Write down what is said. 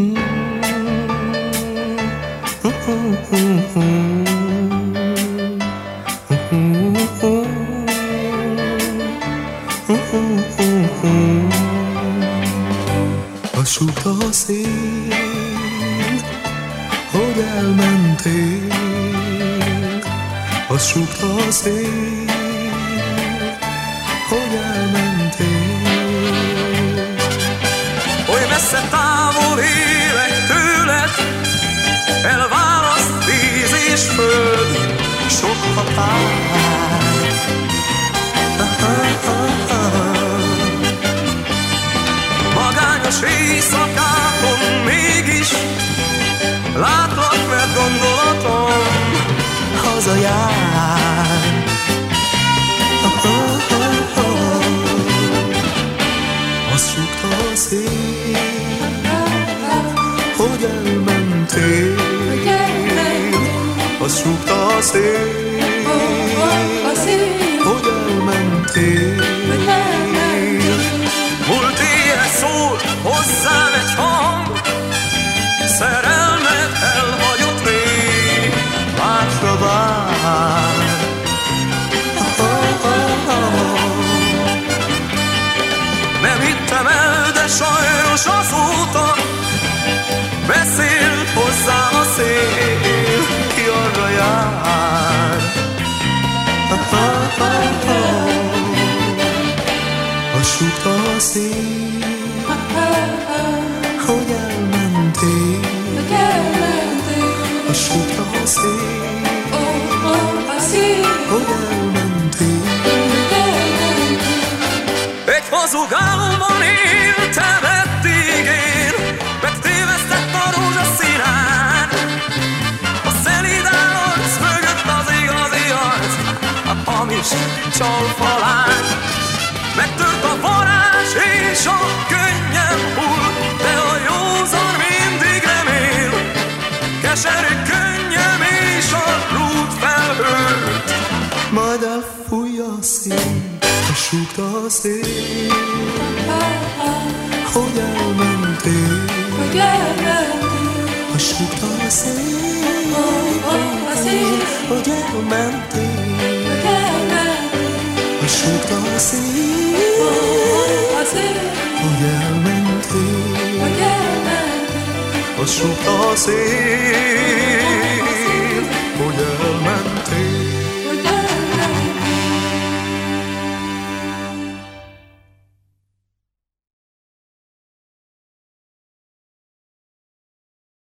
Azt súgta a szél, hogy elmentél. Azt súgta a szél, hogy elmentél. Oly messze távol élek tőled, elválaszt víz és föld, sok határ. Magányos éjszakákon mégis látlak, mert gondolatom hazajár. Azt súgta a szél, hogy elmentél. Azt súgta a szél, hogy elmentél. múlt éjjel szól hozzám egy hang, szerelmed elhagyott rég, Másra vár. nem hittem el, de sajnos azóta beszélt hozzám a szél, Ki arra jár. Azt súgta a szél, hogy elmentél. Azt súgta a szél, hogy elmentél. egy hazug álomban éltem eddig én, megtévesztett a rózsaszínán, a szelíd állarc mögött az igazi arc, a hamis csalfalán. Megtört a varázs és a könnyem hull, de a józan mindig remél. Keserű könnyem és a lúd felhőt, Majd elfújja a szél. Azt súgta a szél, hogy elmentél. Azt súgta a szél, hogy elmentél. Azt súgta a szél, hogy elmentél. Azt súgta a szél,